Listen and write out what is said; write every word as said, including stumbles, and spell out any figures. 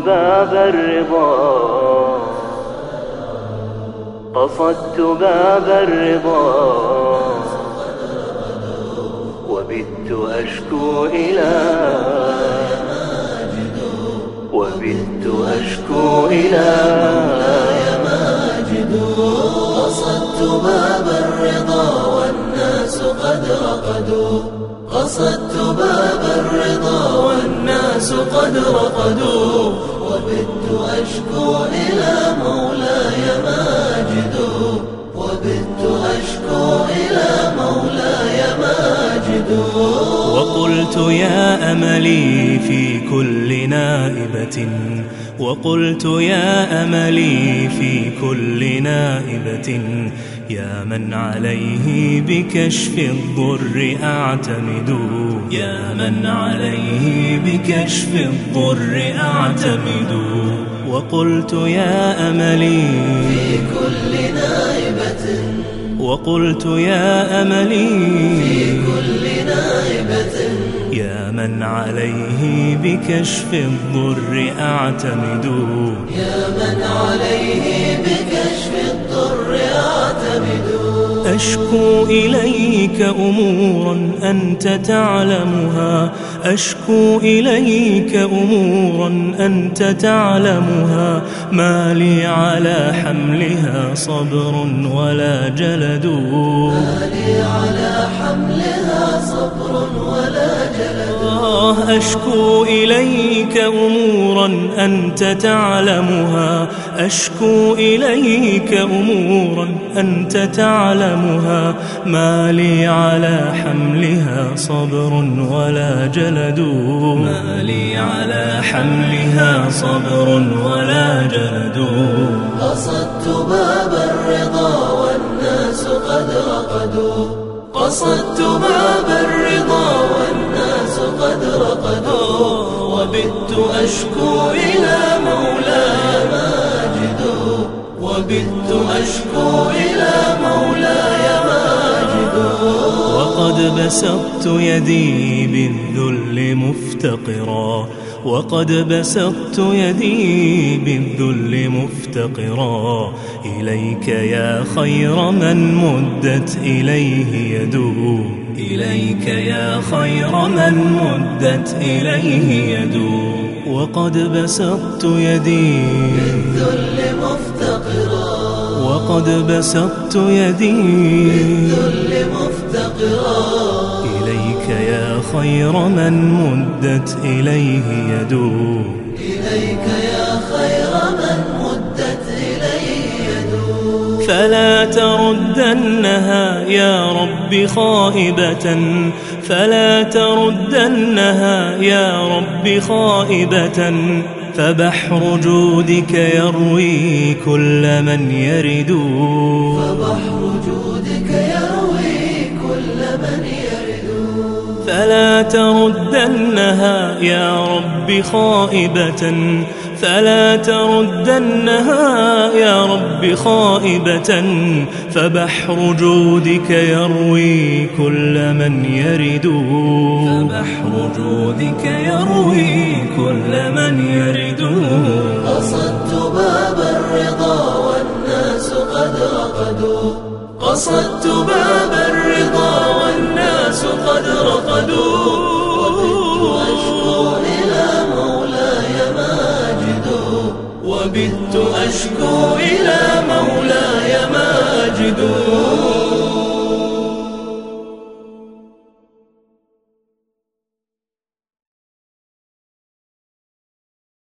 باب الرضا قصدت باب الرضا وبت أشكو إلى وبت أشكو إلى قصدت باب الرضا والناس قد رقدوا قصدت باب الرضا والناس قد رقدوا وبت أشكو إلى مولاي ماجد وبت أشكو إلى مولاي ماجد وقلت يا أملي في كل نائبة وقلت يا أملي في كل نائبة يا من عليه بكشف الضر أعتمد يا من عليه بكشف الضر أعتمد وقلت يا أملي في كل نائبة وقلت يا أملي في كل نائبة يا من عليه بكشف الضر أعتمد يا من عليه بكشف الضر أعتمد أشكو إليك أمورا أنت تعلمها أشكو إليك أمورا أنت تعلمها ما لي على حملها صبر ولا جلد ما لي على حملها صبر ولا جلد آه أشكو إليك أمورا أنت تعلمها أشكو إليك أمورا أنت تعلمها ما لي على حملها صبر ولا جلد ما لي على حملها صبر ولا جلد قصدت باب الرضا والناس قد رقدوا قصدت باب الرضا والناس قد رقدوا وبت أشكو إلى مولاي ماجد وبت أشكو إلى مولاي ماجد وقد بسطت يدي بالذل مفتقرا وقد بسطت يدي بالذل مفتقرا إليك يا خير من مدت إليه يدو إليك يا خير من مدت إليه يدو وقد بسطت يدي بالذل مفتقرا وقد بسطت يدي بالذل مفتقرا إليك يا خير من مدت إليه يدو إليك يا خير من مدت إليه يدو فلا تردنها يا رب خائبة فلا تردنها يا رب خائبة فبحر جودك يروي كل من يرد فبحر جودك يروي كل من يرد فلا تردنها يا رب خائبة فلا تردنها يا رب خائبة فبحر جودك يروي كل من يرد فبحر جودك يروي كل من يرد قصدت باب الرضا والناس قد رقدوا قصدت باب الرضا والناس قد رقدوا وبت أشكو إلى مولاي ماجد وبت أشكو إلى مولاي ماجد